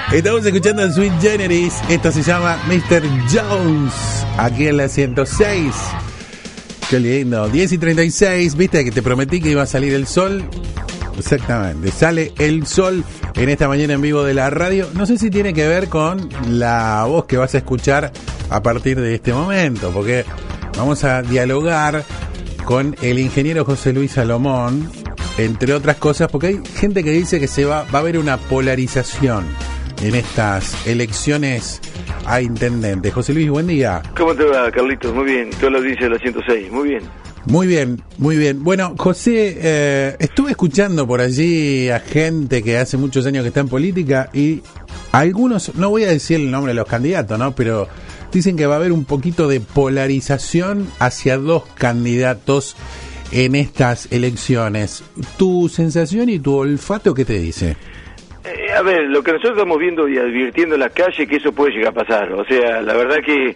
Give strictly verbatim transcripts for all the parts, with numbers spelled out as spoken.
Estamos escuchando a Sweet Generis. Esto se llama mister Jones. Aquí en la ciento seis. Qué lindo. diez y treinta y seis. ¿Viste que te prometí que iba a salir el sol? Exactamente. Sale el sol en esta mañana en vivo de la radio. No sé si tiene que ver con la voz que vas a escuchar a partir de este momento, porque vamos a dialogar con el ingeniero José Luis Salomón, entre otras cosas, porque hay gente que dice que se va, va a haber una polarización en estas elecciones a intendente. José Luis, buen día. ¿Cómo te va, Carlitos? Muy bien. Toda la audiencia de la ciento seis. Muy bien. Muy bien, muy bien. Bueno, José, eh, estuve escuchando por allí a gente que hace muchos años que está en política y algunos, no voy a decir el nombre de los candidatos, ¿no? Pero dicen que va a haber un poquito de polarización hacia dos candidatos en estas elecciones. ¿Tu sensación y tu olfato qué te dice? Eh, a ver, lo que nosotros estamos viendo y advirtiendo en la calle, que eso puede llegar a pasar. O sea, la verdad que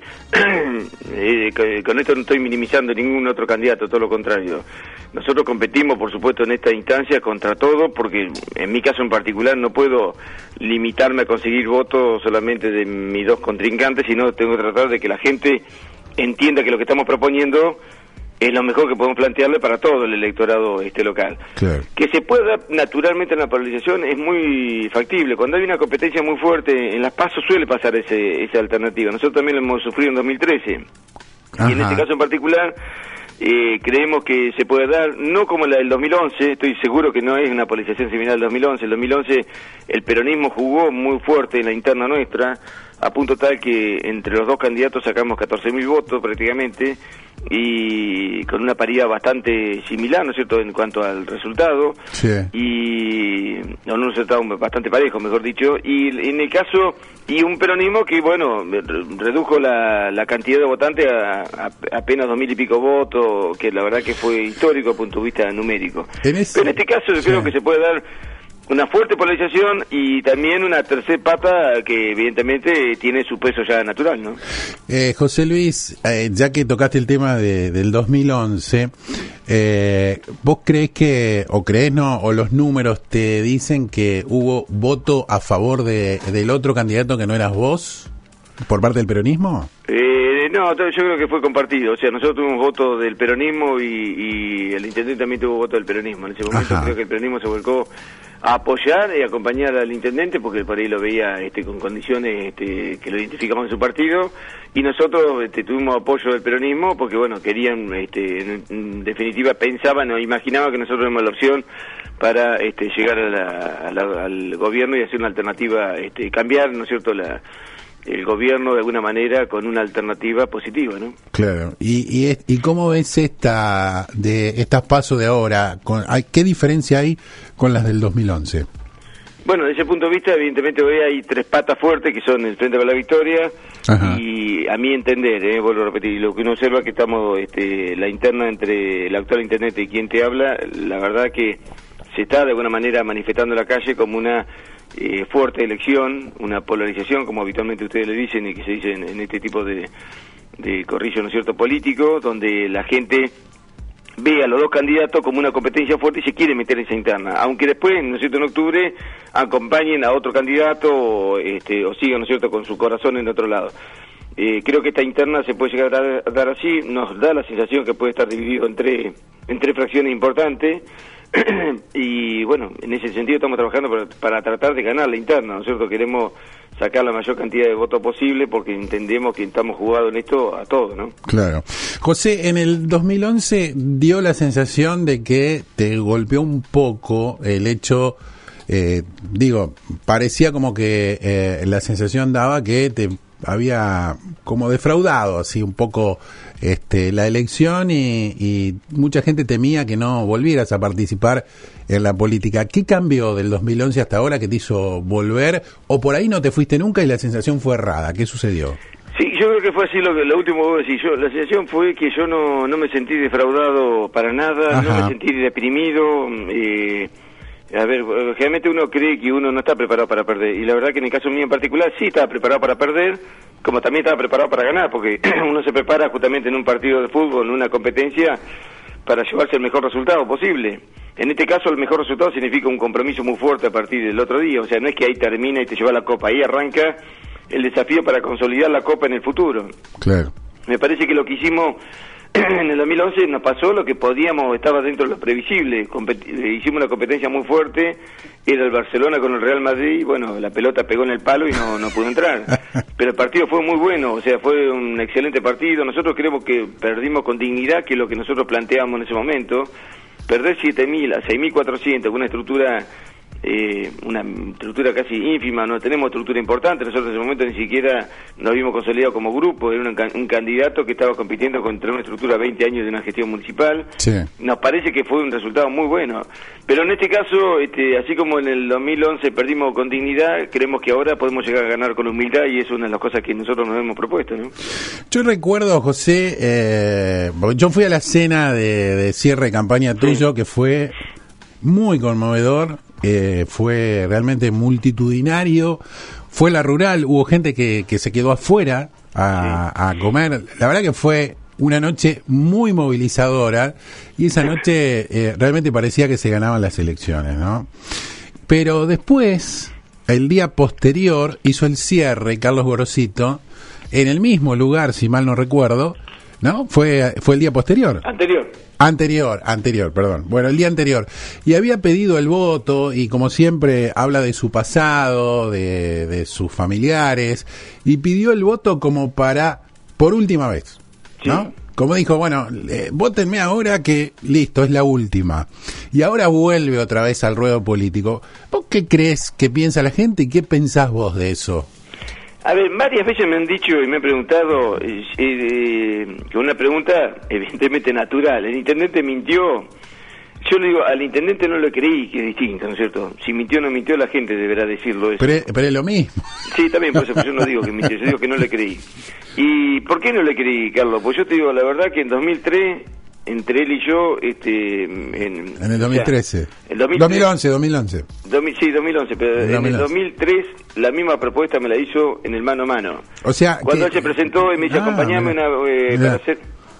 eh, con esto no estoy minimizando ningún otro candidato, todo lo contrario. Nosotros competimos, por supuesto, en esta instancia contra todo, porque en mi caso en particular no puedo limitarme a conseguir votos solamente de mis dos contrincantes, sino tengo que tratar de que la gente entienda que lo que estamos proponiendo es lo mejor que podemos plantearle para todo el electorado este local. Claro. Que se pueda dar naturalmente en la polarización es muy factible. Cuando hay una competencia muy fuerte, en las PASO suele pasar ese, esa alternativa. Nosotros también lo hemos sufrido en dos mil trece. Ajá. Y en este caso en particular, eh, creemos que se puede dar, no como la del dos mil once, estoy seguro que no es una polarización similar al dos mil once. El dos mil once el peronismo jugó muy fuerte en la interna nuestra, a punto tal que entre los dos candidatos sacamos catorce mil votos prácticamente, y con una paridad bastante similar, ¿no es cierto?, en cuanto al resultado, sí. Y no, un resultado bastante parejo, mejor dicho, y en el caso, y un peronismo que, bueno, redujo la, la cantidad de votantes a, a apenas dos mil y pico votos, que la verdad que fue histórico desde el punto de vista numérico. ¿En ese? Pero en este caso yo sí. creo que se puede dar una fuerte polarización y también una tercera pata que evidentemente tiene su peso ya natural, ¿no? Eh, José Luis, eh, ya que tocaste el tema de, del dos mil once, eh, ¿vos crees que, o crees no, o los números te dicen que hubo voto a favor de del otro candidato que no eras vos, por parte del peronismo? Eh, no, yo creo que fue compartido. O sea, nosotros tuvimos voto del peronismo y, y el intendente también tuvo voto del peronismo. En ese momento Ajá. creo que el peronismo se volcó a apoyar y acompañar al intendente porque por ahí lo veía este, con condiciones este, que lo identificamos en su partido, y nosotros este, tuvimos apoyo del peronismo porque, bueno, querían, este, en, en definitiva pensaban o imaginaban que nosotros teníamos la opción para este, llegar a la, a la, al gobierno y hacer una alternativa, este, cambiar, ¿no es cierto?, la el gobierno de alguna manera con una alternativa positiva, ¿no? Claro. ¿Y y, es, y cómo ves esta de estas pasos de ahora? Con, hay, ¿Qué diferencia hay con las del dos mil once? Bueno, desde ese punto de vista, evidentemente hoy hay tres patas fuertes que son el Frente para la Victoria. Ajá. Y a mi entender, eh, vuelvo a repetir, lo que uno observa es que estamos, este, la interna entre el actual intendente y quien te habla, la verdad que se está de alguna manera manifestando en la calle como una Eh, fuerte elección, una polarización, como habitualmente ustedes le dicen y que se dice en, en este tipo de, de corrillo, ¿no es cierto?, político, donde la gente ve a los dos candidatos como una competencia fuerte y se quiere meter en esa interna, aunque después, ¿no es cierto?, en octubre acompañen a otro candidato o, este, o sigan, ¿no es cierto?, con su corazón en otro lado. Eh, creo que esta interna se puede llegar a dar, a dar así, nos da la sensación que puede estar dividido en tres, en tres fracciones importantes. Y bueno, en ese sentido estamos trabajando para, para tratar de ganar la interna, ¿no es cierto? Queremos sacar la mayor cantidad de votos posible porque entendemos que estamos jugados en esto a todos, ¿no? Claro. José, en el dos mil once dio la sensación de que te golpeó un poco el hecho, eh, digo, parecía como que eh, la sensación daba que te había como defraudado así un poco este la elección y, y mucha gente temía que no volvieras a participar en la política. ¿Qué cambió del dos mil once hasta ahora que te hizo volver? ¿O por ahí no te fuiste nunca y la sensación fue errada? ¿Qué sucedió? Sí, yo creo que fue así lo, lo último que vos decís. Yo, la sensación fue que yo no, no me sentí defraudado para nada. Ajá. No me sentí deprimido. Eh, a ver, generalmente uno cree que uno no está preparado para perder, y la verdad que en el caso mío en particular sí estaba preparado para perder, como también estaba preparado para ganar, porque uno se prepara justamente en un partido de fútbol, en una competencia, para llevarse el mejor resultado posible. En este caso el mejor resultado significa un compromiso muy fuerte a partir del otro día, o sea, no es que ahí termina y te lleva la Copa, ahí arranca el desafío para consolidar la Copa en el futuro. Claro. Me parece que lo que hicimos en el dos mil once nos pasó lo que podíamos, estaba dentro de lo previsible. Compet- hicimos una competencia muy fuerte, era el Barcelona con el Real Madrid, y bueno, la pelota pegó en el palo y no, no pudo entrar. Pero el partido fue muy bueno, o sea, fue un excelente partido. Nosotros creemos que perdimos con dignidad, que es lo que nosotros planteábamos en ese momento. Perder siete mil a seis mil cuatrocientos con una estructura... Eh, una estructura casi ínfima, no tenemos estructura importante, nosotros en ese momento ni siquiera nos habíamos consolidado como grupo, era un, un candidato que estaba compitiendo contra una estructura veinte años de una gestión municipal. Sí. Nos parece que fue un resultado muy bueno, pero en este caso, este, así como en el dos mil once perdimos con dignidad, creemos que ahora podemos llegar a ganar con humildad, y es una de las cosas que nosotros nos hemos propuesto, ¿no? Yo recuerdo, José, eh, yo fui a la cena de, de cierre de campaña tuyo, sí, que fue muy conmovedor. Eh, fue realmente multitudinario, fue la rural, hubo gente que, que se quedó afuera a, a comer, la verdad que fue una noche muy movilizadora, y esa noche eh, realmente parecía que se ganaban las elecciones, ¿no? Pero después, el día posterior, hizo el cierre Carlos Gorosito, en el mismo lugar, si mal no recuerdo, ¿no? Fue, fue el día posterior. Anterior. Anterior, anterior, perdón. Bueno, el día anterior. Y había pedido el voto, y como siempre habla de su pasado, de, de sus familiares, y pidió el voto como para, por última vez, ¿no? Sí. Como dijo, bueno, eh, vótenme ahora que listo, es la última. Y ahora vuelve otra vez al ruedo político. ¿Vos qué crees que piensa la gente y qué pensás vos de eso? A ver, varias veces me han dicho y me han preguntado, eh, eh, con una pregunta evidentemente natural, ¿el intendente mintió? Yo le digo, al intendente no lo creí, que es distinto, ¿no es cierto? Si mintió o no mintió, la gente deberá decirlo eso. Pero, pero es lo mismo. Sí, también, por eso yo no digo que mintió, yo digo que no le creí. ¿Y por qué no le creí, Carlos? Pues yo te digo, la verdad que en dos mil tres... entre él y yo, este, en, en el dos mil trece, o sea, el dos mil tres, dos mil once, dos mil once, sí, dos mil once, pero en el dos mil tres la misma propuesta me la hizo en el mano a mano. O sea, cuando que, él se presentó y me dice, ah, acompañame una, eh, para hacer...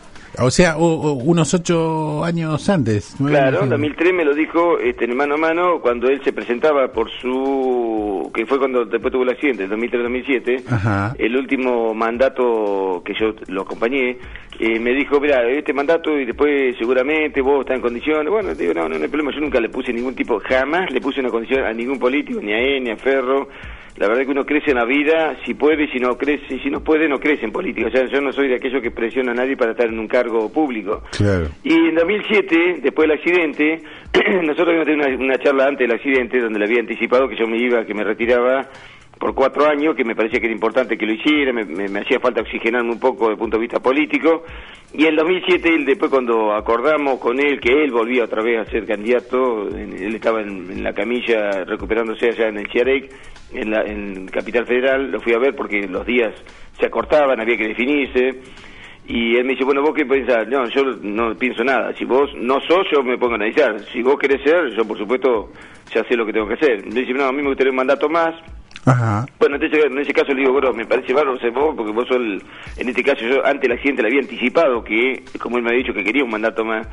O sea, o, o, unos ocho años antes. Claro, en dos mil tres me lo dijo este, en el mano a mano, cuando él se presentaba por su... que fue cuando después tuvo el accidente, el dos mil tres dos mil siete, ajá, el último mandato que yo lo acompañé, eh, me dijo, mira, este mandato y después seguramente vos estás en condiciones. Bueno, te digo, no, no, no hay problema, yo nunca le puse ningún tipo, jamás le puse una condición a ningún político, ni a él, ni a Ferro. La verdad es que uno crece en la vida, si puede, si no crece, si no puede, no crece en política. O sea, yo no soy de aquellos que presiona a nadie para estar en un cargo público. Claro. Y en dos mil siete, después del accidente, nosotros habíamos tenido una, una charla antes del accidente, donde le había anticipado que yo me iba, que me retiraba por cuatro años, que me parecía que era importante que lo hiciera, me, me, me hacía falta oxigenarme un poco desde el punto de vista político. Y en dos mil siete, él, después cuando acordamos con él que él volvía otra vez a ser candidato, en, él estaba en, en la camilla recuperándose allá en el Ciarec, en, la, en Capital Federal, lo fui a ver porque los días se acortaban, había que definirse. Y él me dice, bueno, ¿vos qué pensás? No, yo no pienso nada. Si vos no sos, yo me pongo a analizar. Si vos querés ser, yo por supuesto ya sé lo que tengo que hacer. Me dice, no, a mí me gustaría un mandato más. Ajá. Bueno, entonces, en ese caso le digo, bueno, me parece bárbaro ser vos, porque vos sos el... En este caso yo antes del accidente le había anticipado que, como él me había dicho, que quería un mandato más.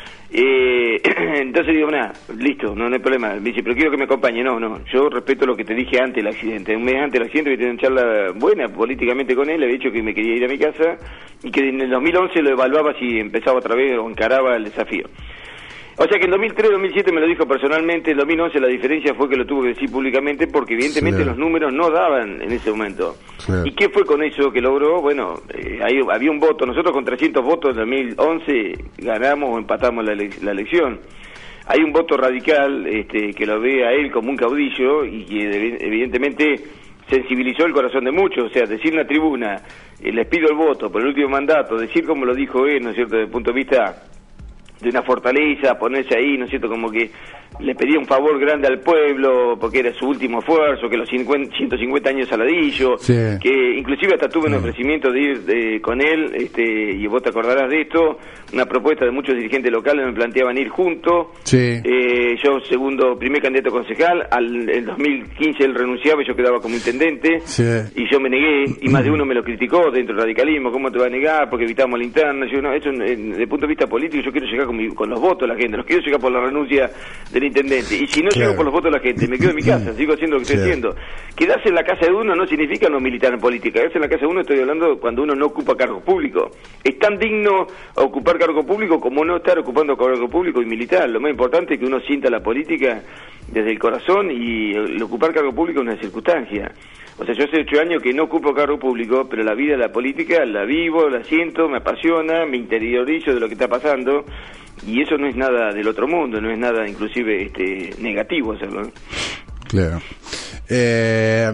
Eh, entonces digo, nada, listo, no, no hay problema. Me dice, pero quiero que me acompañe. No, no, yo respeto lo que te dije antes del accidente. Un mes antes del accidente, que tenía una charla buena políticamente con él, le había dicho que me quería ir a mi casa y que en el dos mil once lo evaluaba si empezaba otra vez o encaraba el desafío. O sea que en dos mil tres dos mil siete me lo dijo personalmente, en dos mil once la diferencia fue que lo tuvo que decir públicamente porque evidentemente sí, los números no daban en ese momento. Sí. ¿Y qué fue con eso que logró? Bueno, eh, ahí había un voto, nosotros con trescientos votos en dos mil once ganamos o empatamos la, ele la elección. Hay un voto radical este, que lo ve a él como un caudillo y que evidentemente sensibilizó el corazón de muchos, o sea, decir en la tribuna, eh, les pido el voto por el último mandato, decir como lo dijo él, ¿no es cierto?, desde el punto de vista de una fortaleza, ponerse ahí, ¿no es cierto?, como que le pedía un favor grande al pueblo, porque era su último esfuerzo, que los cincuenta, ciento cincuenta años Saladillo, sí, que inclusive hasta tuve un ofrecimiento de ir de, con él, este, y vos te acordarás de esto, una propuesta de muchos dirigentes locales me planteaban ir juntos, sí, eh, yo segundo, primer candidato concejal, al el dos mil quince él renunciaba y yo quedaba como intendente, sí, y yo me negué, y más de uno me lo criticó dentro del radicalismo, ¿cómo te va a negar? Porque evitamos la interna, yo no, eso desde el punto de vista político yo quiero llegar como con, mi, con los votos de la gente, no quiero llegar por la renuncia del intendente, y si no claro. llego por los votos de la gente, me quedo en mi casa, sigo haciendo lo que estoy claro. haciendo. Quedarse en la casa de uno no significa no militar en política, quedarse en la casa de uno estoy hablando cuando uno no ocupa cargo público. Es tan digno ocupar cargo público como no estar ocupando cargo público y militar. Lo más importante es que uno sienta la política desde el corazón, y el ocupar cargo público es una circunstancia. O sea, yo hace ocho años que no ocupo cargo público, pero la vida de la política la vivo, la siento, me apasiona, me interiorizo de lo que está pasando, y eso no es nada del otro mundo, no es nada inclusive este negativo hacerlo, ¿no? Claro. Eh,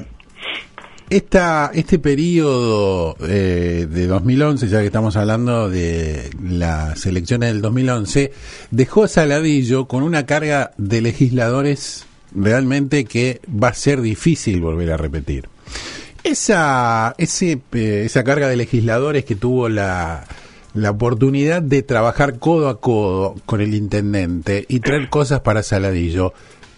esta, este periodo eh, de dos mil once, ya que estamos hablando de las elecciones del dos mil once, dejó a Saladillo con una carga de legisladores realmente que va a ser difícil volver a repetir. Esa ese eh, esa carga de legisladores que tuvo la la oportunidad de trabajar codo a codo con el intendente y traer cosas para Saladillo,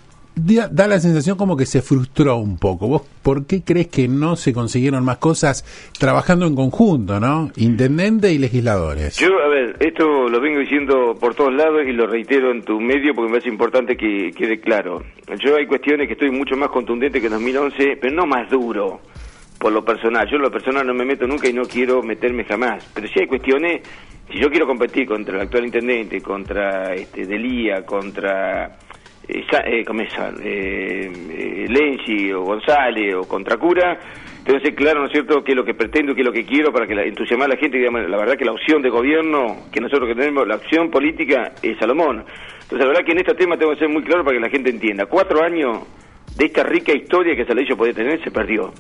da, da la sensación como que se frustró un poco. ¿Vos por qué crees que no se consiguieron más cosas trabajando en conjunto, no? Intendente y legisladores. Yo, a ver, esto lo vengo diciendo por todos lados y lo reitero en tu medio porque me parece importante que quede claro. Yo hay cuestiones que estoy mucho más contundente que en dos mil once, pero no más duro por lo personal. Yo en lo personal no me meto nunca y no quiero meterme jamás. Pero sí hay cuestiones, si yo quiero competir contra el actual intendente, contra este Delía, contra eh, eh, ¿cómo es? Eh, eh, Lenzi o González o contra Cura, tengo que ser claro, ¿no es cierto?, qué es lo que pretendo, qué es lo que quiero para que la, entusiasmar a la gente. Digamos, la verdad que la opción de gobierno que nosotros que tenemos, la opción política es Salomón. Entonces la verdad que en este tema tengo que ser muy claro para que la gente entienda. Cuatro años de esta rica historia que Saladillo podía tener se perdió.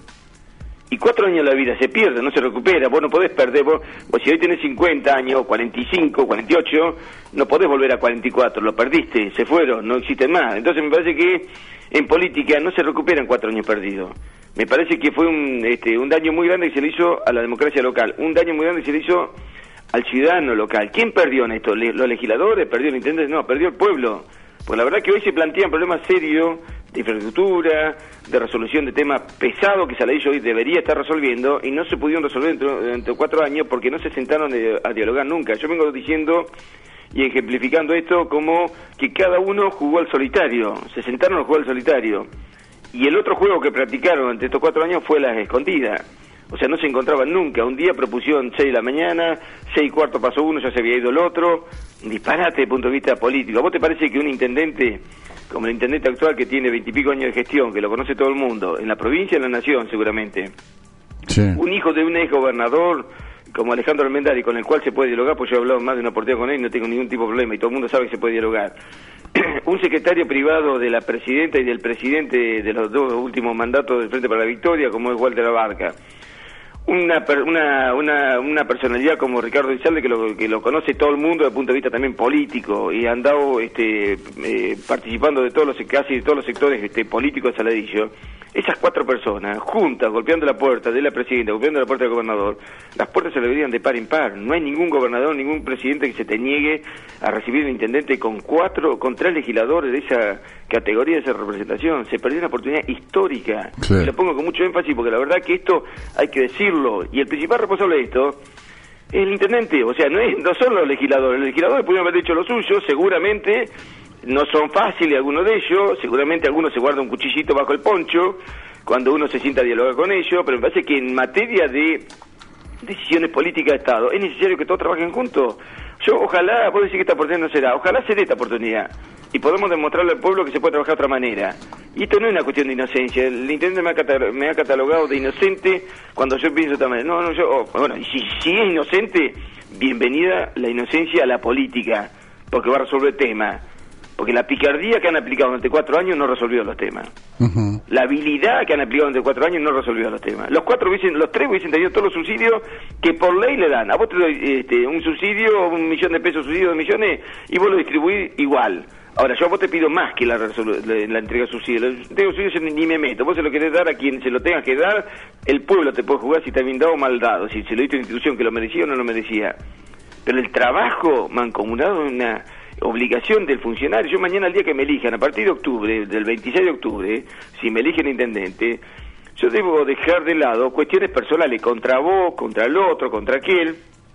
Y cuatro años de la vida se pierde, no se recupera. Vos no podés perder, vos, vos si hoy tenés cincuenta años, cuarenta y cinco, cuarenta y ocho, no podés volver a cuarenta y cuatro, lo perdiste, se fueron, no existen más. Entonces me parece que en política no se recuperan cuatro años perdidos. Me parece que fue un, este, un daño muy grande que se le hizo a la democracia local, un daño muy grande que se le hizo al ciudadano local. ¿Quién perdió en esto? ¿Los legisladores? ¿Perdió el intendente? No, perdió el pueblo. Pues la verdad que hoy se plantean problemas serios de infraestructura, de resolución de temas pesados que Saladillo hoy debería estar resolviendo y no se pudieron resolver dentro de cuatro años porque no se sentaron a dialogar nunca. Yo vengo diciendo y ejemplificando esto como que cada uno jugó al solitario, se sentaron a jugar al solitario. Y el otro juego que practicaron durante estos cuatro años fue las escondidas. O sea, no se encontraban nunca. Un día propusieron seis de la mañana, seis y cuarto pasó uno, ya se había ido el otro. Disparate desde el punto de vista político. ¿A vos te parece que un intendente, como el intendente actual que tiene veintipico años de gestión, que lo conoce todo el mundo, en la provincia y en la nación seguramente, sí, un hijo de un ex gobernador como Alejandro Almendari, con el cual se puede dialogar, pues yo he hablado más de una oportunidad con él y no tengo ningún tipo de problema, y todo el mundo sabe que se puede dialogar. Un secretario privado de la presidenta y del presidente de los dos últimos mandatos del Frente para la Victoria, como es Walter Abarca. Una, una una una personalidad como Ricardo Izalde, que lo que lo conoce todo el mundo desde el punto de vista también político y ha andado este, eh, participando de todos los casi de todos los sectores este, políticos de Saladillo. Esas cuatro personas juntas golpeando la puerta de la presidenta, golpeando la puerta del gobernador, las puertas se le deberían de par en par. No hay ningún gobernador, ningún presidente que se te niegue a recibir un intendente con cuatro, con tres legisladores de esa categoría, de esa representación. Se perdió una oportunidad histórica. Sí. Y lo pongo con mucho énfasis porque la verdad que esto hay que decirlo. Y el principal responsable de esto es el intendente. O sea, no, es, no son los legisladores. Los legisladores pudieron haber dicho lo suyo, seguramente. No son fáciles algunos de ellos, seguramente algunos se guarda un cuchillito bajo el poncho cuando uno se sienta a dialogar con ellos, pero me parece que en materia de decisiones políticas de Estado es necesario que todos trabajen juntos. Yo ojalá, vos decís que esta oportunidad no será, ojalá se dé esta oportunidad y podemos demostrarle al pueblo que se puede trabajar de otra manera. Y esto no es una cuestión de inocencia, el intendente me ha, catalogado, me ha catalogado de inocente cuando yo pienso de otra manera. No, no, yo, oh, bueno, y si, si es inocente, bienvenida la inocencia a la política, porque va a resolver temas. Porque la picardía que han aplicado durante cuatro años no resolvió los temas. Uh-huh. La habilidad que han aplicado durante cuatro años no resolvió los temas. Los cuatro hubiesen, los tres hubiesen tenido todos los subsidios que por ley le dan. A vos te doy este, un subsidio, un millón de pesos, subsidio de millones, y vos lo distribuís igual. Ahora, yo a vos te pido más que la, resolu- la, la entrega de subsidios. La entrega de subsidios ni, ni me meto. Vos se lo querés dar a quien se lo tenga que dar. El pueblo te puede jugar si está bien dado o mal dado. Si se lo diste a una institución que lo merecía o no lo merecía. Pero el trabajo mancomunado es una obligación del funcionario. Yo mañana, el día que me elijan, a partir de octubre, del veintiséis de octubre, si me eligen intendente, yo debo dejar de lado cuestiones personales contra vos, contra el otro, contra aquel,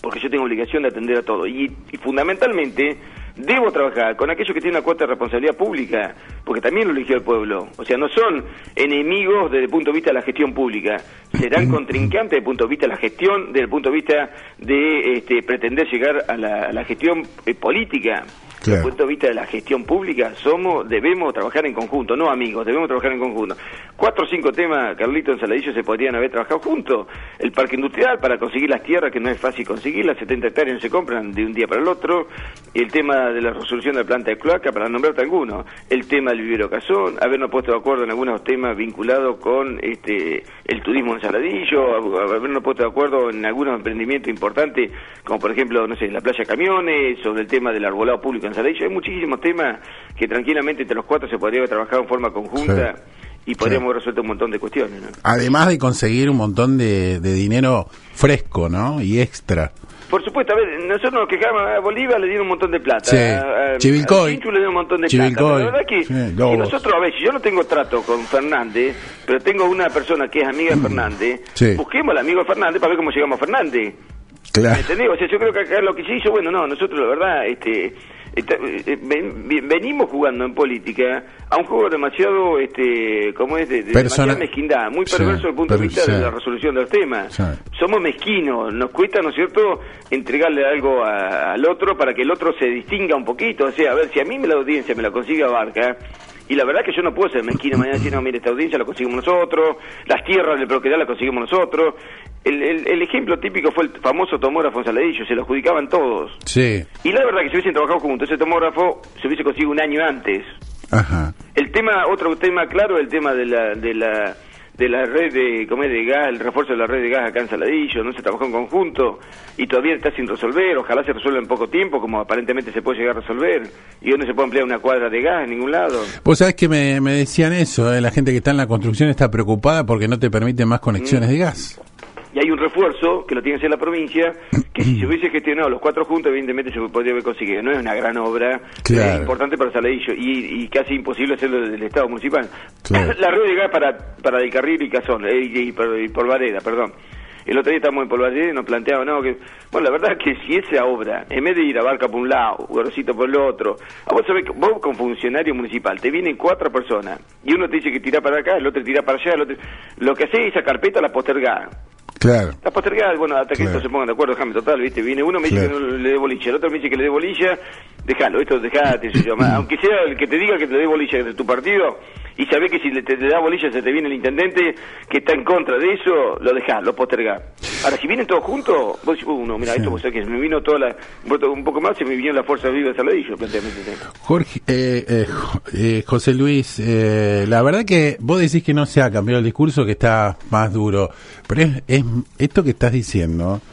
porque yo tengo obligación de atender a todo. Y, y fundamentalmente debo trabajar con aquellos que tienen una cuota de responsabilidad pública, porque también lo eligió el pueblo. O sea, no son enemigos desde el punto de vista de la gestión pública, serán contrincantes desde el punto de vista de la gestión, desde el punto de vista de este, pretender llegar a la, a la gestión eh, política. Claro. Desde el punto de vista de la gestión pública, somos, debemos trabajar en conjunto, no amigos, debemos trabajar en conjunto. Cuatro o cinco temas, Carlito, en Saladillo se podrían haber trabajado juntos. El parque industrial para conseguir las tierras, que no es fácil conseguirlas, setenta hectáreas no se compran de un día para el otro. El tema de la resolución de la planta de cloaca, para nombrarte algunos. El tema del vivero Cazón, habernos puesto de acuerdo en algunos temas vinculados con este el turismo en Saladillo, habernos puesto de acuerdo en algunos emprendimientos importantes, como por ejemplo, no sé, la playa Camiones, sobre el tema del arbolado público en Saladillo. Hay muchísimos temas que tranquilamente entre los cuatro se podría haber trabajado en forma conjunta. Sí. Y podríamos haber resuelto un montón de cuestiones, ¿no? Además de conseguir un montón de, de dinero fresco, ¿no? Y extra. Por supuesto, a ver, nosotros nos quejamos, a Bolívar le dieron un montón de plata. Sí. A, a, Chivilcoy. A Chinchu le dieron un montón de Chivilcoy. plata. Pero la verdad que sí, si nosotros, a ver, si yo no tengo trato con Fernández, pero tengo una persona que es amiga de Fernández, sí. busquemos al amigo de Fernández para ver cómo llegamos a Fernández. Claro. ¿Me entendés? O sea, yo creo que acá lo que se hizo, bueno, no, nosotros la verdad, este... Está, eh, ven, venimos jugando en política a un juego demasiado, este, como es, de, de demasiada mezquindad, muy perverso sí, desde el punto de vista sí. de la resolución de los temas. Sí. Somos mezquinos, nos cuesta, ¿no es cierto?, entregarle algo a, al otro para que el otro se distinga un poquito. O sea, a ver, si a mí me la audiencia me la consigue Abarca, y la verdad que yo no puedo ser mezquino mañana decir, no, mire, esta audiencia la conseguimos nosotros, las tierras de propiedad la conseguimos nosotros. El, el, el ejemplo típico fue el famoso tomógrafo en Saladillo, se lo adjudicaban todos. Sí. Y la verdad que si hubiesen trabajado juntos, ese tomógrafo se hubiese conseguido un año antes. Ajá. El tema, otro tema claro, el tema de la de la de la red de, ¿cómo es?, de gas, el refuerzo de la red de gas acá en Saladillo, no se trabajó en conjunto y todavía está sin resolver. Ojalá se resuelva en poco tiempo, como aparentemente se puede llegar a resolver. Y hoy no se puede emplear una cuadra de gas en ningún lado. Vos sabés que me, me decían eso, ¿eh? La gente que está en la construcción está preocupada porque no te permiten más conexiones mm. de gas. Y hay un refuerzo que lo tiene que hacer la provincia, que si se hubiese gestionado los cuatro juntos, evidentemente se podría haber conseguido. No es una gran obra, claro. Es importante para Saladillo y, y casi imposible hacerlo desde el Estado municipal. Claro. La red de gas para, para el Carril y Cazón, eh, y, y, por, y Polvareda, perdón. El otro día estábamos en Polvareda y nos planteaban, no, que, bueno, la verdad es que si esa obra, en vez de ir a Barca por un lado, Gorosito por el otro, a vos sabés, vos con funcionario municipal, te vienen cuatro personas, y uno te dice que tira para acá, el otro tira para allá, el otro, lo que hace esa carpeta la postergá. Claro. La postergada, bueno, hasta que claro. estos se pongan de acuerdo, déjame total, ¿viste? Viene uno, me dice claro. que no le dé bolilla, el otro me dice que le dé bolilla, déjalo, esto dejate, yo, aunque sea el que te diga que te dé bolilla de tu partido, y sabés que si le, te, te da bolilla se te viene el intendente que está en contra de eso, lo dejás, lo postergás. Ahora, si vienen todos juntos, vos decís, uno, mira, sí. esto vos sabés que se me vino toda la, un poco más, se me vino la fuerza viva de Saladillo, planteamiento. Jorge, eh, eh, eh, José Luis, eh, la verdad que vos decís que no se ha cambiado el discurso, que está más duro, pero es, es esto que estás diciendo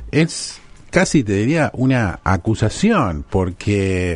es casi, te diría, una acusación, porque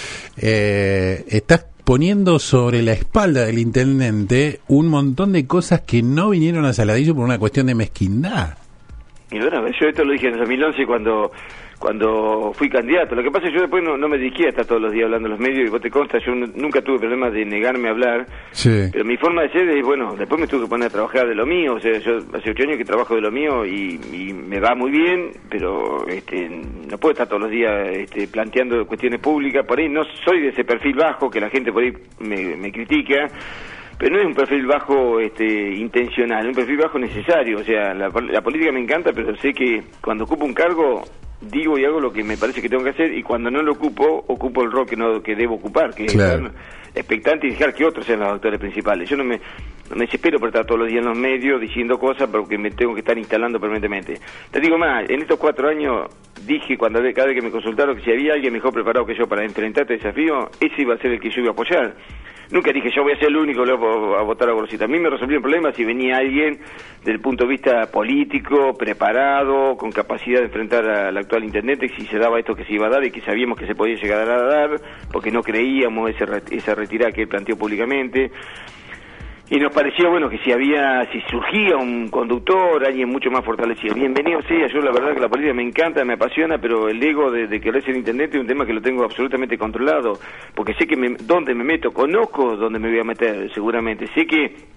eh, estás poniendo sobre la espalda del intendente un montón de cosas que no vinieron a Saladillo por una cuestión de mezquindad. Y bueno, yo esto lo dije en dos mil once cuando cuando fui candidato. Lo que pasa es que yo después no, no me dediqué a estar todos los días hablando en los medios, y vos te consta, yo no, nunca tuve problemas de negarme a hablar, sí. pero mi forma de ser es, bueno, después me tuve que poner a trabajar de lo mío. O sea, yo hace ocho años que trabajo de lo mío y, y me va muy bien, pero este no puedo estar todos los días este, planteando cuestiones públicas. Por ahí no soy de ese perfil bajo que la gente por ahí me, me critica, pero no es un perfil bajo este intencional, es un perfil bajo necesario. O sea, la, la política me encanta, pero sé que cuando ocupo un cargo digo y hago lo que me parece que tengo que hacer, y cuando no lo ocupo, ocupo el rol que no que debo ocupar, que claro. es estar expectante y dejar que otros sean los actores principales. Yo no me, no me desespero por estar todos los días en los medios diciendo cosas porque me tengo que estar instalando permanentemente. Te digo más, en estos cuatro años dije, cuando cada vez que me consultaron, que si había alguien mejor preparado que yo para enfrentar este desafío, ese iba a ser el que yo iba a apoyar. Nunca dije, yo voy a ser el único que va a votar a Gorosito. A mí me resolvió el problema si venía alguien desde el punto de vista político, preparado, con capacidad de enfrentar al actual intendente, si se daba esto que se iba a dar y que sabíamos que se podía llegar a dar, porque no creíamos ese, esa retirada que él planteó públicamente. Y nos parecía, bueno, que si había, si surgía un conductor, alguien mucho más fortalecido, bienvenido sea. Yo la verdad que la política me encanta, me apasiona, pero el ego de, de querer ser intendente es un tema que lo tengo absolutamente controlado, porque sé que me, dónde me meto, conozco dónde me voy a meter, seguramente. Sé que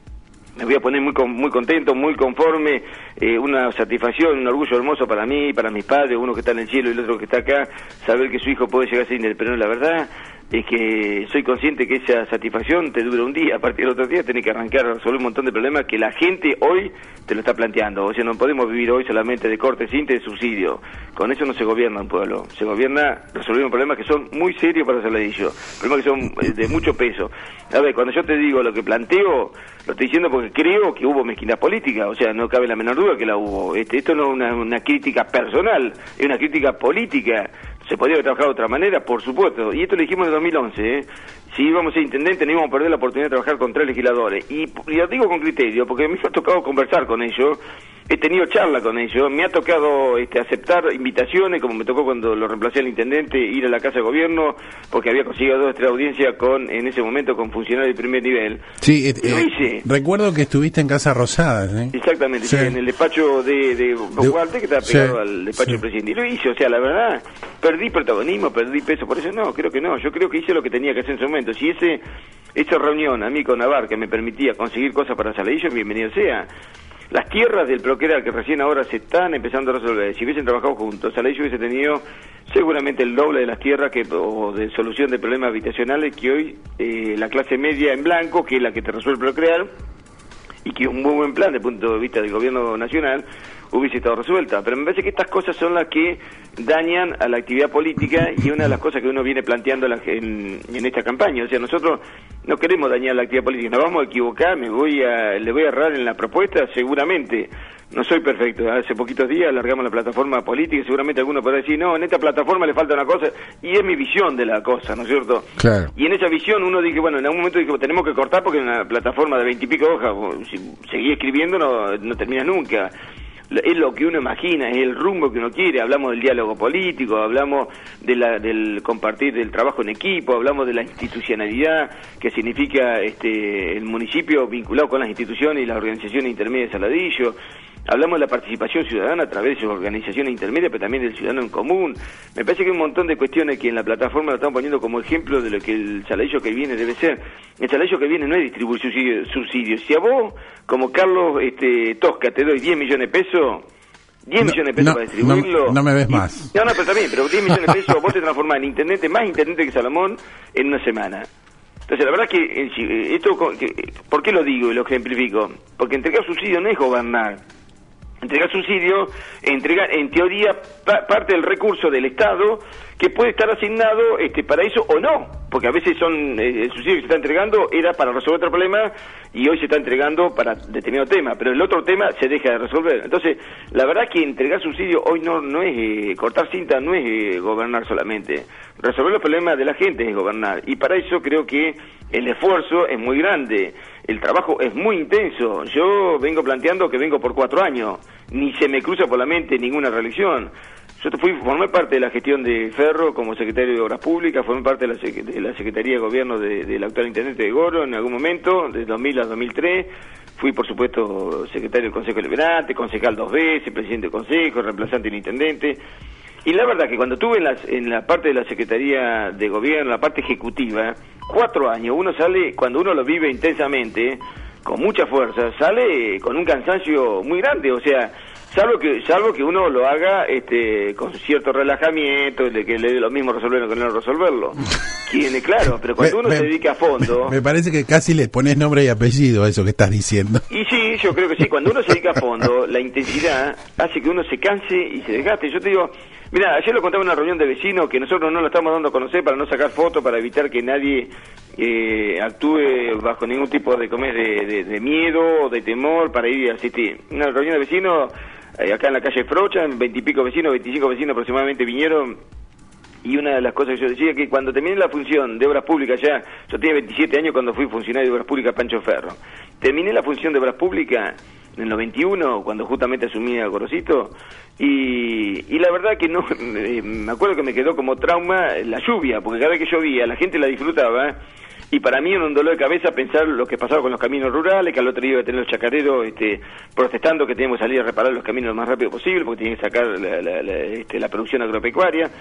me voy a poner muy muy contento, muy conforme, eh, una satisfacción, un orgullo hermoso para mí, para mis padres, uno que está en el cielo y el otro que está acá, saber que su hijo puede llegar a ser independiente. Pero la verdad es que soy consciente que esa satisfacción te dura un día, a partir del otro día tenés que arrancar a resolver un montón de problemas que la gente hoy te lo está planteando. O sea, no podemos vivir hoy solamente de corte, cinta, de subsidio. Con eso no se gobierna un pueblo, se gobierna resolviendo problemas que son muy serios para Saladillo, problemas que son de mucho peso. A ver, cuando yo te digo lo que planteo, lo estoy diciendo porque creo que hubo mezquindad política, o sea, no cabe la menor duda que la hubo. Este, esto no es una, una crítica personal, es una crítica política. Se podría haber trabajado de otra manera, por supuesto, y esto lo dijimos en dos mil once, ¿eh? Si íbamos a ser intendente no íbamos a perder la oportunidad de trabajar con tres legisladores, y, y lo digo con criterio, porque a mí me ha tocado conversar con ellos, he tenido charla con ellos, me ha tocado este, aceptar invitaciones, como me tocó cuando lo reemplacé al intendente, ir a la Casa de Gobierno, porque había conseguido dos o tres audiencias con, en ese momento con funcionarios de primer nivel. Sí, eh, lo hice. Recuerdo que estuviste en Casa Rosada, ¿eh? Exactamente, sí. Sí, en el despacho de, de Bocarte, que estaba pegado sí, al despacho sí. del presidente, y lo hice, o sea, la verdad, perdí protagonismo, perdí peso, por eso no, creo que no, yo creo que hice lo que tenía que hacer en ese momento. Si ese esa reunión a mí con Navar que me permitía conseguir cosas para Saladillo, bienvenido sea. Las tierras del Procrear que recién ahora se están empezando a resolver, si hubiesen trabajado juntos, Saladillo hubiese tenido seguramente el doble de las tierras que o de solución de problemas habitacionales que hoy eh, la clase media en blanco, que es la que te resuelve el Procrear, y que un muy buen plan desde el punto de vista del gobierno nacional hubiese estado resuelta. Pero me parece que estas cosas son las que dañan a la actividad política y una de las cosas que uno viene planteando en, en esta campaña. O sea, nosotros no queremos dañar la actividad política, nos vamos a equivocar, me voy a, le voy a errar en la propuesta, seguramente. No soy perfecto, hace poquitos días largamos la plataforma política y seguramente alguno podrá decir, no, en esta plataforma le falta una cosa, y es mi visión de la cosa, ¿no es cierto? Claro. Y en esa visión uno dije, bueno, en algún momento dije, tenemos que cortar porque en una plataforma de veintipico hojas, si seguí escribiendo no, no termina nunca. Es lo que uno imagina, es el rumbo que uno quiere. Hablamos del diálogo político, hablamos de la, del compartir del trabajo en equipo, hablamos de la institucionalidad, que significa este el municipio vinculado con las instituciones y las organizaciones intermedias de Saladillo. Hablamos de la participación ciudadana a través de sus organizaciones intermedias, pero también del ciudadano en común. Me parece que hay un montón de cuestiones que en la plataforma lo estamos poniendo como ejemplo de lo que el Saladillo que viene debe ser. El Saladillo que viene no es distribuir subsidios. subsidios. Si a vos, como Carlos este, Tosca, te doy diez millones de pesos, diez no, millones de pesos no, para distribuirlo... No, no me ves y, más. No, no, pero también, pero diez millones de pesos vos te transformás en intendente, más intendente que Salomón, en una semana. Entonces, la verdad que, esto, ¿por qué lo digo y lo ejemplifico? Porque entregar subsidio no es gobernar. Entregar subsidio, entregar en teoría pa parte del recurso del Estado que puede estar asignado este, para eso o no, porque a veces son eh, el subsidio que se está entregando era para resolver otro problema y hoy se está entregando para determinado tema, pero el otro tema se deja de resolver. Entonces, la verdad que entregar subsidio hoy no no es eh, cortar cinta, no es eh, gobernar solamente. Resolver los problemas de la gente es gobernar, y para eso creo que el esfuerzo es muy grande, el trabajo es muy intenso. Yo vengo planteando que vengo por cuatro años, ni se me cruza por la mente ninguna reelección. Yo fui, formé parte de la gestión de Ferro como secretario de Obras Públicas, formé parte de la, de la Secretaría de Gobierno del de, de actual intendente de Goro en algún momento, de dos mil a dos mil tres. Fui, por supuesto, secretario del Consejo Deliberante, concejal dos veces, presidente del Consejo, reemplazante del intendente. Y la verdad que cuando estuve en, las, en la parte de la Secretaría de Gobierno, la parte ejecutiva, cuatro años, uno sale, cuando uno lo vive intensamente, con mucha fuerza, sale con un cansancio muy grande, o sea, salvo que salvo que uno lo haga este con cierto relajamiento, de que le dé lo mismo resolverlo que no resolverlo. Tiene claro, pero cuando me, uno me, se dedica a fondo... Me, me parece que casi le pones nombre y apellido a eso que estás diciendo. Y sí, yo creo que sí, cuando uno se dedica a fondo, la intensidad hace que uno se canse y se desgaste. Yo te digo, mira, ayer lo contaba en una reunión de vecinos que nosotros no lo estamos dando a conocer para no sacar fotos, para evitar que nadie eh, actúe bajo ningún tipo de, comer, de, de, de miedo o de temor para ir a asistir. Una reunión de vecinos... acá en la calle Frocha, veintipico vecinos, veinticinco vecinos aproximadamente vinieron, y una de las cosas que yo decía es que cuando terminé la función de Obras Públicas, ya, yo tenía veintisiete años cuando fui funcionario de Obras Públicas Pancho Ferro, terminé la función de Obras Públicas en el noventa y uno, cuando justamente asumí a Gorosito, y, y la verdad que no, eh, me acuerdo que me quedó como trauma la lluvia, porque cada vez que llovía la gente la disfrutaba. Y para mí era un dolor de cabeza pensar lo que pasaba con los caminos rurales, que al otro día iba a tener los chacareros este, protestando que teníamos que salir a reparar los caminos lo más rápido posible, porque tenían que sacar la, la, la, este, la producción agropecuaria.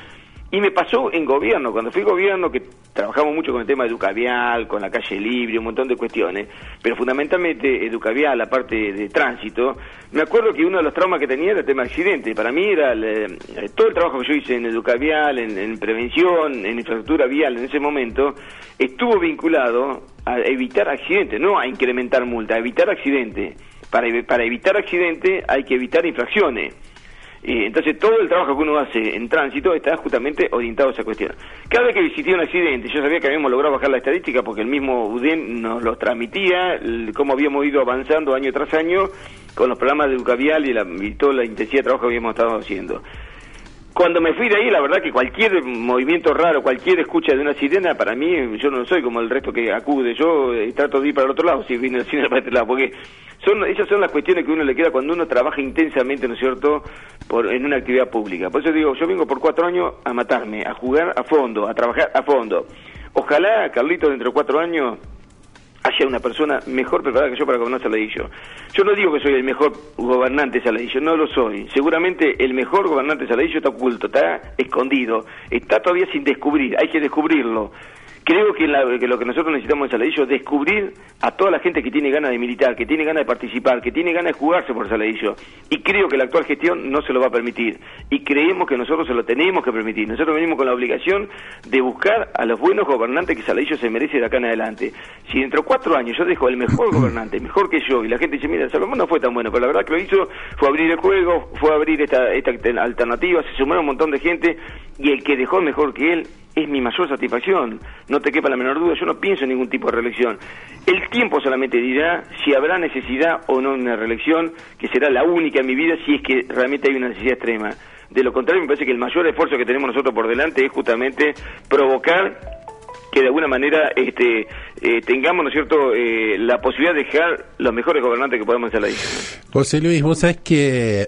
Y me pasó en gobierno, cuando fui gobierno, que trabajamos mucho con el tema educavial, con la calle libre, un montón de cuestiones, pero fundamentalmente educavial, la parte de tránsito. Me acuerdo que uno de los traumas que tenía era el tema de accidentes. Para mí era el, eh, todo el trabajo que yo hice en educavial, en, en prevención, en infraestructura vial en ese momento, estuvo vinculado a evitar accidentes, no a incrementar multa, a evitar accidentes. Para, para evitar accidentes hay que evitar infracciones. Eh, entonces todo el trabajo que uno hace en tránsito está justamente orientado a esa cuestión. Cada vez que visité un accidente, yo sabía que habíamos logrado bajar la estadística porque el mismo U D E N nos lo transmitía, el, cómo habíamos ido avanzando año tras año con los programas de educavial y, la, y toda la intensidad de trabajo que habíamos estado haciendo. Cuando me fui de ahí, la verdad que cualquier movimiento raro, cualquier escucha de una sirena, para mí, yo no soy como el resto que acude, yo eh, trato de ir para el otro lado, si viene la sirena para este lado, porque son esas son las cuestiones que uno le queda cuando uno trabaja intensamente, ¿no es cierto?, por, en una actividad pública. Por eso digo, yo vengo por cuatro años a matarme, a jugar a fondo, a trabajar a fondo. Ojalá, Carlito, dentro de cuatro años haya una persona mejor preparada que yo para gobernar Saladillo. Yo no digo que soy el mejor gobernante de Saladillo, no lo soy. Seguramente el mejor gobernante de Saladillo está oculto, está escondido, está todavía sin descubrir, hay que descubrirlo. Creo que, la, que lo que nosotros necesitamos en Saladillo es descubrir a toda la gente que tiene ganas de militar, que tiene ganas de participar, que tiene ganas de jugarse por Saladillo. Y creo que la actual gestión no se lo va a permitir. Y creemos que nosotros se lo tenemos que permitir. Nosotros venimos con la obligación de buscar a los buenos gobernantes que Saladillo se merece de acá en adelante. Si dentro de cuatro años yo dejo el mejor gobernante, mejor que yo, y la gente dice, mira, Salomón no fue tan bueno, pero la verdad que lo hizo, fue abrir el juego, fue abrir esta, esta alternativa, se sumaron un montón de gente, y el que dejó mejor que él es mi mayor satisfacción, no te quepa la menor duda. Yo no pienso en ningún tipo de reelección. El tiempo solamente dirá si habrá necesidad o no de una reelección, que será la única en mi vida si es que realmente hay una necesidad extrema. De lo contrario, me parece que el mayor esfuerzo que tenemos nosotros por delante es justamente provocar que de alguna manera este eh, tengamos, ¿no es cierto?, eh, la posibilidad de dejar los mejores gobernantes que podamos hacer ahí. José Luis, vos sabés que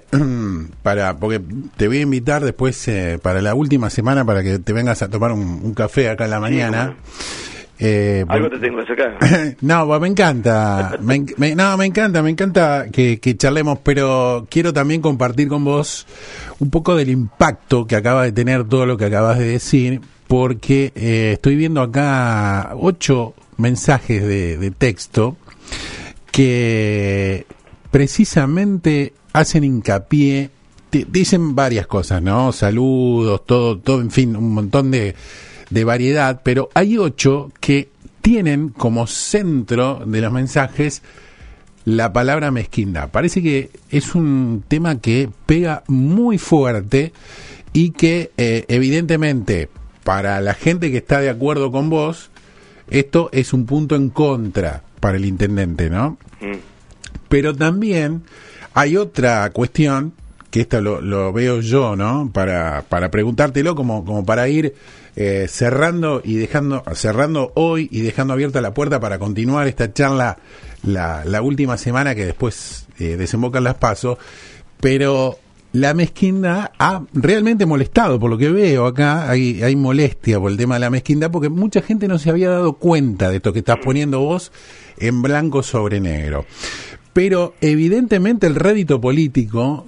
para porque te voy a invitar después eh, para la última semana para que te vengas a tomar un, un café acá en la mañana. Sí, eh, algo te tengo que sacar. No, pues me encanta, me, me, no, me encanta, me encanta que, que charlemos, pero quiero también compartir con vos un poco del impacto que acaba de tener todo lo que acabas de decir, porque eh, estoy viendo acá ocho mensajes de, de texto que precisamente hacen hincapié, te, dicen varias cosas, ¿no? Saludos, todo, todo, en fin, un montón de, de variedad, pero hay ocho que tienen como centro de los mensajes la palabra mezquindad. Parece que es un tema que pega muy fuerte y que eh, evidentemente para la gente que está de acuerdo con vos, esto es un punto en contra para el intendente, ¿no? Mm. Pero también hay otra cuestión, que esta lo, lo veo yo, ¿no? Para, para preguntártelo, como, como para ir eh, cerrando y dejando, cerrando hoy y dejando abierta la puerta para continuar esta charla la, la última semana que después eh, desembocan las PASO, pero la mezquindad ha realmente molestado, por lo que veo acá, hay, hay molestia por el tema de la mezquindad, porque mucha gente no se había dado cuenta de esto que estás poniendo vos en blanco sobre negro. Pero evidentemente el rédito político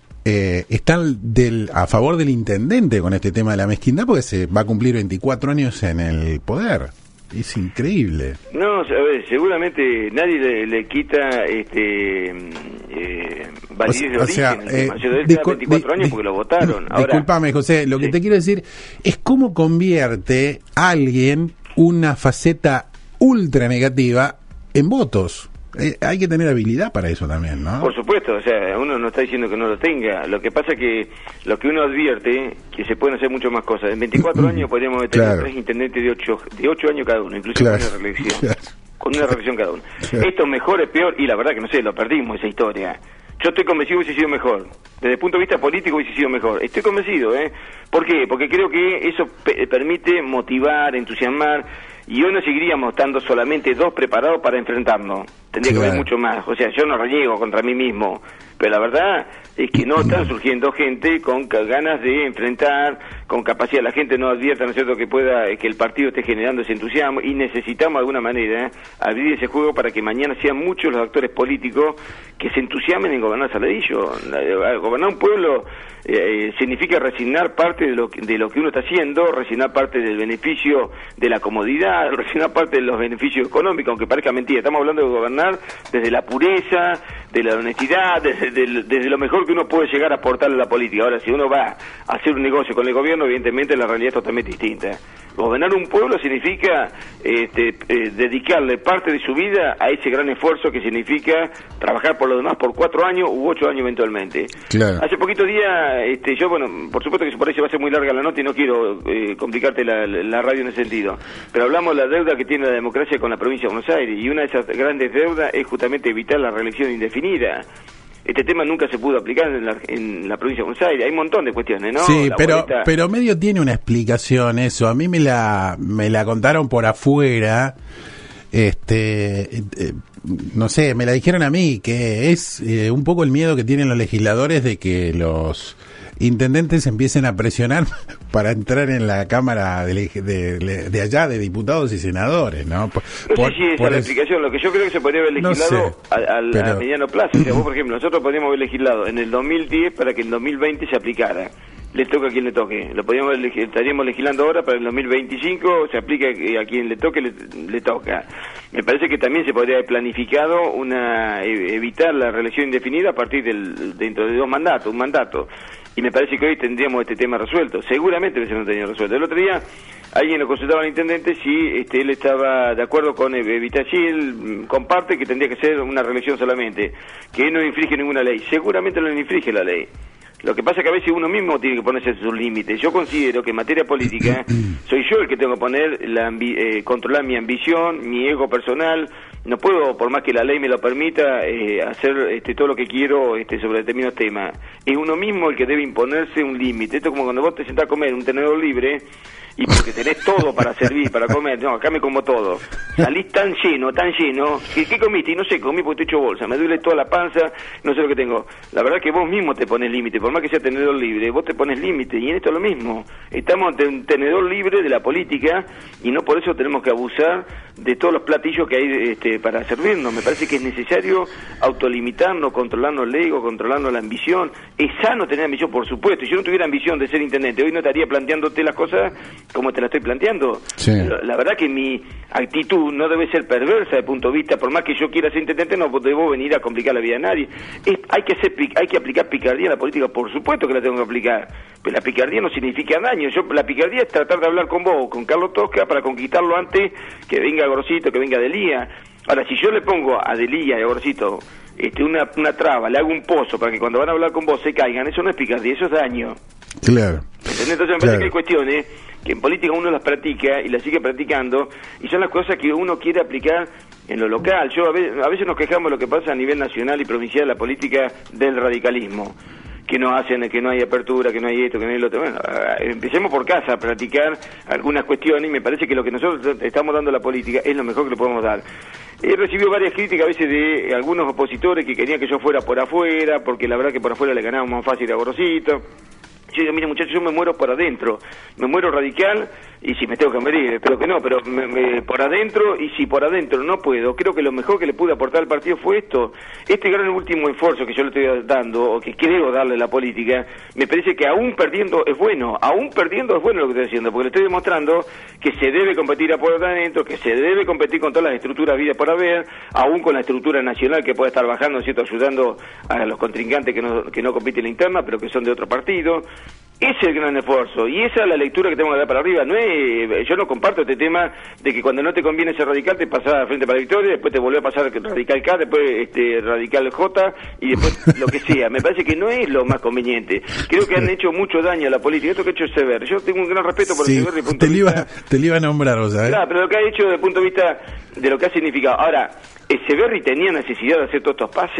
eh, está del, a favor del intendente con este tema de la mezquindad, porque se va a cumplir veinticuatro años en el poder. Es increíble. No, a ver, seguramente nadie le, le quita este eh, validez de origen. O sea, eh, yo de discu- veinticuatro años porque lo votaron. Ahora, disculpame, José, lo sí. que te quiero decir es cómo convierte a alguien una faceta ultra negativa en votos. Eh, hay que tener habilidad para eso también, ¿no? Por supuesto, o sea, uno no está diciendo que no lo tenga. Lo que pasa que lo que uno advierte, que se pueden hacer muchas más cosas. En veinticuatro años podríamos tener claro. tres intendentes de ocho, de ocho años cada uno, inclusive claro. con una reelección. Claro. Con una reelección cada uno. Claro. Esto es mejor, es peor, y la verdad que no sé, lo perdimos esa historia. Yo estoy convencido que hubiese sido mejor. Desde el punto de vista político hubiese sido mejor. Estoy convencido, ¿eh? ¿Por qué? Porque creo que eso pe- permite motivar, entusiasmar, y hoy no seguiríamos estando solamente dos preparados para enfrentarnos. Tendría claro. que haber mucho más. O sea, yo no reniego contra mí mismo, pero la verdad es que no están surgiendo gente con ganas de enfrentar, con capacidad. La gente no advierte, ¿no es cierto?, que pueda, que el partido esté generando ese entusiasmo, y necesitamos de alguna manera ¿eh? abrir ese juego para que mañana sean muchos los actores políticos que se entusiasmen en gobernar Saladillo. Gobernar un pueblo eh, significa resignar parte de lo, que, de lo que uno está haciendo, resignar parte del beneficio de la comodidad, resignar parte de los beneficios económicos, aunque parezca mentira. Estamos hablando de gobernar desde la pureza, de la honestidad, desde, desde, desde lo mejor que uno puede llegar a aportarle a la política. Ahora, si uno va a hacer un negocio con el gobierno, evidentemente la realidad es totalmente distinta. Gobernar un pueblo significa este, eh, dedicarle parte de su vida a ese gran esfuerzo que significa trabajar por los demás por cuatro años u ocho años eventualmente. Claro. Hace poquitos días, este, yo, bueno, por supuesto que por ahí se va a hacer muy larga la nota y no quiero eh, complicarte la, la radio en ese sentido, pero hablamos de la deuda que tiene la democracia con la provincia de Buenos Aires, y una de esas grandes deudas es justamente evitar la reelección indefinida. Este tema nunca se pudo aplicar en la, en la provincia de Buenos Aires. Hay un montón de cuestiones, ¿no? Sí, la pero boleta... pero medio tiene una explicación eso. A mí me la me la contaron por afuera. Este, eh, no sé, me la dijeron a mí, que es eh, un poco el miedo que tienen los legisladores de que los intendentes empiecen a presionar para entrar en la Cámara de, de, de, de allá, de diputados y senadores, ¿no? Por, no por, sé si esa es la es... explicación. Lo que yo creo que se podría haber legislado no sé, a, a, pero... a mediano plazo. O sea, vos, por ejemplo, nosotros podríamos haber legislado en el dos mil diez para que en el dos mil veinte se aplicara. Le toca a quien le toque. Lo podríamos estaríamos legislando ahora para el dos mil veinticinco, se aplica a quien le toque, le, le toca. Me parece que también se podría haber planificado una evitar la reelección indefinida a partir del dentro de dos mandatos, un mandato. Y me parece que hoy tendríamos este tema resuelto. Seguramente se no tenía resuelto. El otro día alguien lo consultaba al intendente si este, él estaba de acuerdo con evitar, si él comparte que tendría que ser una reelección solamente, que él no infringe ninguna ley. Seguramente no infringe la ley. Lo que pasa es que a veces uno mismo tiene que ponerse sus límites. Yo considero que en materia política soy yo el que tengo que poner la ambi- eh, controlar mi ambición, mi ego personal. No puedo, por más que la ley me lo permita, eh, hacer este, todo lo que quiero este, sobre determinados temas. Es uno mismo el que debe imponerse un límite. Esto es como cuando vos te sentás a comer un tenedor libre y porque tenés todo para servir, para comer. No, acá me como todo. Salís tan lleno, tan lleno, que ¿qué comiste? Y no sé, comí porque te echo bolsa, me duele toda la panza, no sé lo que tengo. La verdad que vos mismo te pones límite, por más que sea tenedor libre, vos te pones límite, y en esto es lo mismo. Estamos ante un tenedor libre de la política, y no por eso tenemos que abusar de todos los platillos que hay este, para servirnos. Me parece que es necesario autolimitarnos, controlarnos el ego, controlarnos la ambición. Es sano tener ambición, por supuesto. Si yo no tuviera ambición de ser intendente, hoy no estaría planteándote las cosas como te la estoy planteando. Sí. La, la verdad que mi actitud no debe ser perversa de punto de vista, por más que yo quiera ser intendente, no debo venir a complicar la vida de nadie. Es, hay que hacer, hay que aplicar picardía en la política, por supuesto que la tengo que aplicar, pero la picardía no significa daño. Yo, la picardía es tratar de hablar con vos, con Carlos Tosca, para conquistarlo antes que venga Gorosito, que venga Delía. Ahora, si yo le pongo a Delía y a Gorosito este, una, una traba, le hago un pozo para que cuando van a hablar con vos se caigan, eso no es picardía, eso es daño. Claro. ¿Entendés? Entonces me claro. parece que hay cuestiones que en política uno las practica y las sigue practicando, y son las cosas que uno quiere aplicar en lo local. Yo a veces, a veces nos quejamos de lo que pasa a nivel nacional y provincial, la política del radicalismo, que no hacen, que no hay apertura, que no hay esto, que no hay lo otro. Bueno, empecemos por casa a practicar algunas cuestiones, y me parece que lo que nosotros estamos dando a la política es lo mejor que le podemos dar. He recibido varias críticas a veces de algunos opositores que querían que yo fuera por afuera, porque la verdad que por afuera le ganábamos más fácil a Gorosito. Yo digo, mire muchachos, yo me muero por adentro, me muero radical, y si me tengo que morir, espero que no, pero me, me, por adentro, y si por adentro no puedo, creo que lo mejor que le pude aportar al partido fue esto, este gran último esfuerzo que yo le estoy dando, o que creo darle a la política. Me parece que aún perdiendo es bueno, aún perdiendo es bueno lo que estoy haciendo, porque le estoy demostrando que se debe competir a por adentro, que se debe competir con todas las estructuras vida por haber, aún con la estructura nacional que puede estar bajando, ¿cierto?, ayudando a los contrincantes que no, que no compiten en la interna, pero que son de otro partido. Ese es el gran esfuerzo, y esa es la lectura que tengo que dar para arriba. No es, yo no comparto este tema de que cuando no te conviene ser radical te pasás a Frente para la Victoria, después te volvés a pasar radical K, después este radical J, y después lo que sea. Me parece que no es lo más conveniente. Creo que han hecho mucho daño a la política. Esto que ha hecho Sever, yo tengo un gran respeto por sí, el Sever. Te, iba, te lo iba a nombrar, o sea, ¿eh? Claro, pero lo que ha hecho desde el punto de vista de lo que ha significado. Ahora, Echeverri tenía necesidad de hacer todos estos pases.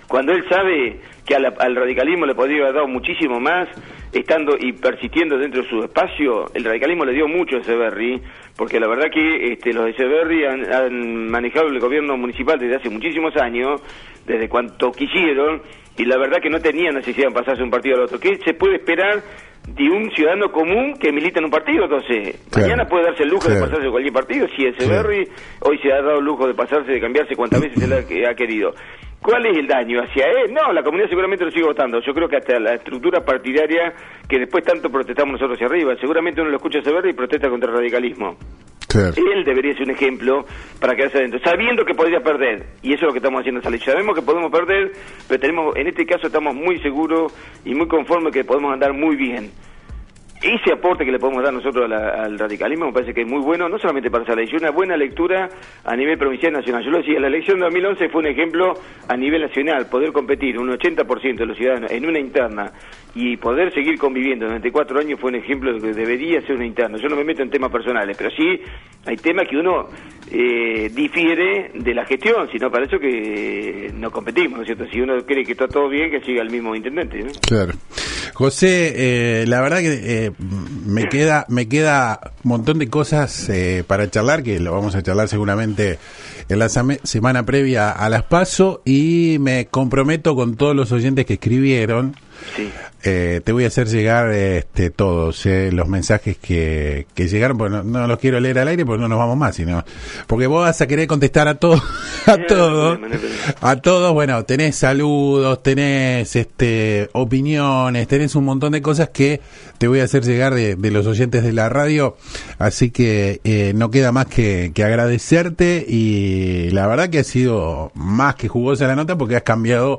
cuando él sabe que al, al radicalismo le podría haber dado muchísimo más, estando y persistiendo dentro de su espacio. El radicalismo le dio mucho a Echeverri, porque la verdad que este, los de Echeverri han, han manejado el gobierno municipal desde hace muchísimos años, desde cuanto quisieron, y la verdad que no tenían necesidad de pasarse de un partido al otro. ¿Qué se puede esperar de un ciudadano común que milita en un partido? Entonces, claro, mañana puede darse el lujo claro. de pasarse de cualquier partido, si Echeverri claro. hoy se ha dado el lujo de pasarse, de cambiarse cuantas veces él ha querido. ¿Cuál es el daño hacia él? No, la comunidad seguramente lo sigue votando. Yo creo que hasta la estructura partidaria que después tanto protestamos nosotros hacia arriba, seguramente uno lo escucha a Echeverri y protesta contra el radicalismo. Claro. Él debería ser un ejemplo para quedarse adentro, sabiendo que podría perder, y eso es lo que estamos haciendo en esta ley. Sabemos que podemos perder, pero tenemos, en este caso estamos muy seguros y muy conformes que podemos andar muy bien. Ese aporte que le podemos dar nosotros a la, al radicalismo me parece que es muy bueno, no solamente para esa elección, una buena lectura a nivel provincial y nacional. Yo lo decía, la elección de dos mil once fue un ejemplo a nivel nacional, poder competir un ochenta por ciento de los ciudadanos en una interna y poder seguir conviviendo durante cuatro años fue un ejemplo de que debería ser una interna. Yo no me meto en temas personales, pero sí hay temas que uno eh, difiere de la gestión, sino para eso que no competimos, ¿no es cierto? Si uno cree que está todo bien, que siga el mismo intendente, ¿no? Claro. José, eh, la verdad que eh, me queda me queda un montón de cosas eh, para charlar, que lo vamos a charlar seguramente en la same- semana previa a las PASO, y me comprometo con todos los oyentes que escribieron. Sí. Eh, te voy a hacer llegar este, todos eh, los mensajes que, que llegaron, porque no, no los quiero leer al aire porque no nos vamos más, sino porque vos vas a querer contestar a todos, a todos, a todos. Bueno, tenés saludos, tenés este opiniones, tenés un montón de cosas que te voy a hacer llegar de, de los oyentes de la radio, así que eh, no queda más que, que agradecerte, y la verdad que ha sido más que jugosa la nota porque has cambiado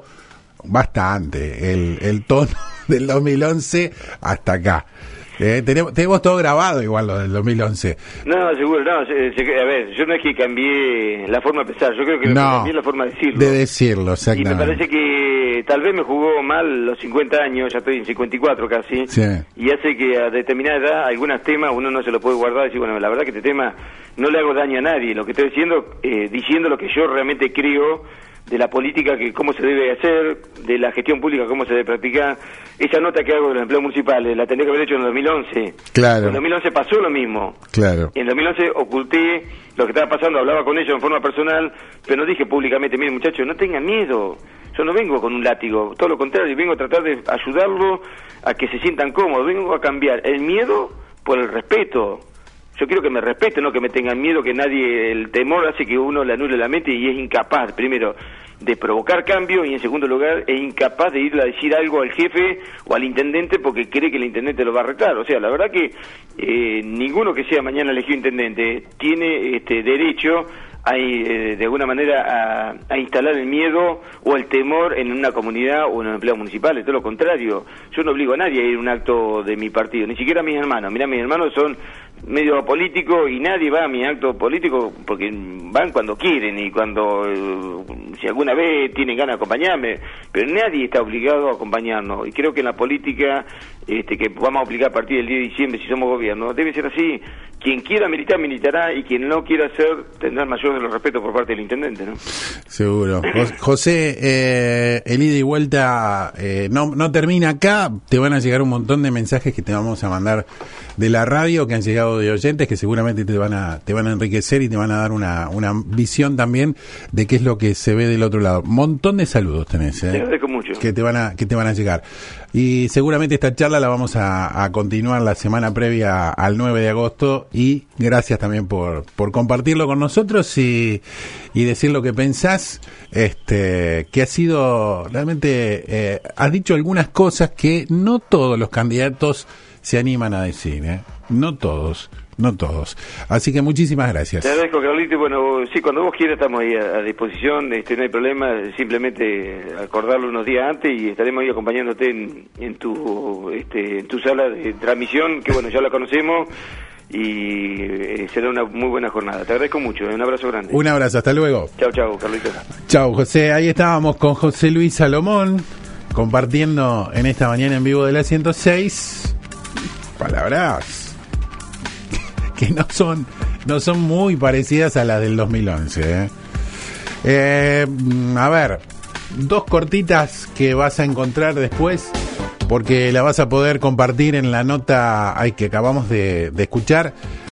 bastante el, el tono del dos mil once hasta acá. Eh, tenemos, tenemos todo grabado igual lo del dos mil once. No, seguro, no. Se, se, a ver, yo no es que cambié la forma de pensar, yo creo que no, cambié la forma de decirlo. De decirlo, exactamente. Y me parece que tal vez me jugó mal los cincuenta años, ya estoy en cincuenta y cuatro casi, sí. Y hace que a determinada edad, algunos temas uno no se lo puede guardar y decir, bueno, la verdad que este tema no le hago daño a nadie. Lo que estoy diciendo, eh, diciendo lo que yo realmente creo de la política, que cómo se debe hacer, de la gestión pública, cómo se debe practicar. Esa nota que hago de los empleos municipales, la tendría que haber hecho en el dos mil once. Claro. En el dos mil once pasó lo mismo. Claro. En el dos mil once oculté lo que estaba pasando, hablaba con ellos en forma personal, pero no dije públicamente, miren muchachos, no tengan miedo. Yo no vengo con un látigo, todo lo contrario, vengo a tratar de ayudarlos a que se sientan cómodos, vengo a cambiar el miedo por el respeto. Yo quiero que me respeten, no que me tengan miedo, que nadie, el temor hace que uno le anule la mente y es incapaz, primero, de provocar cambio, y en segundo lugar, es incapaz de ir a decir algo al jefe o al intendente porque cree que el intendente lo va a arreglar. O sea, la verdad que eh, ninguno que sea mañana elegido intendente tiene este derecho a, eh, de alguna manera a, a instalar el miedo o el temor en una comunidad o en los empleados municipales. Todo lo contrario, yo no obligo a nadie a ir a un acto de mi partido, ni siquiera a mis hermanos. Mirá, mis hermanos son medio políticos y nadie va a mi acto político porque van cuando quieren y cuando eh, si alguna vez tienen ganas de acompañarme, pero nadie está obligado a acompañarnos, y creo que en la política este, que vamos a aplicar a partir del diez de diciembre si somos gobierno, debe ser así. Quien quiera militar, militará, y quien no quiera hacer tendrá el mayor de los respetos por parte del intendente, ¿no? Seguro. José, eh, el ida y vuelta eh, no, no termina acá, te van a llegar un montón de mensajes que te vamos a mandar de la radio, que han llegado de oyentes, que seguramente te van a te van a enriquecer y te van a dar una, una visión también de qué es lo que se ve del otro lado. Montón de saludos tenés, ¿eh? Te agradezco mucho. Que te van a, que te van a llegar. Y seguramente esta charla la vamos a, a continuar la semana previa al nueve de agosto, y gracias también por, por compartirlo con nosotros y, y decir lo que pensás, este, que ha sido realmente, eh, has dicho algunas cosas que no todos los candidatos se animan a decir, ¿eh? No todos, no todos. Así que muchísimas gracias. Te agradezco, Carlito. Bueno, sí, cuando vos quieras estamos ahí a, a disposición, este, no hay problema, simplemente acordarlo unos días antes y estaremos ahí acompañándote en, en tu este, en tu sala de transmisión, que bueno, ya la conocemos, y eh, será una muy buena jornada. Te agradezco mucho, un abrazo grande. Un abrazo, hasta luego. Chao, chao, Carlito. Chao, José. Ahí estábamos con José Luis Salomón, compartiendo en esta mañana en vivo de la ciento seis palabras que no son no son muy parecidas a las del dos mil once, ¿eh? Eh, a ver, dos cortitas que vas a encontrar después, porque la vas a poder compartir en la nota ay, que acabamos de, de escuchar.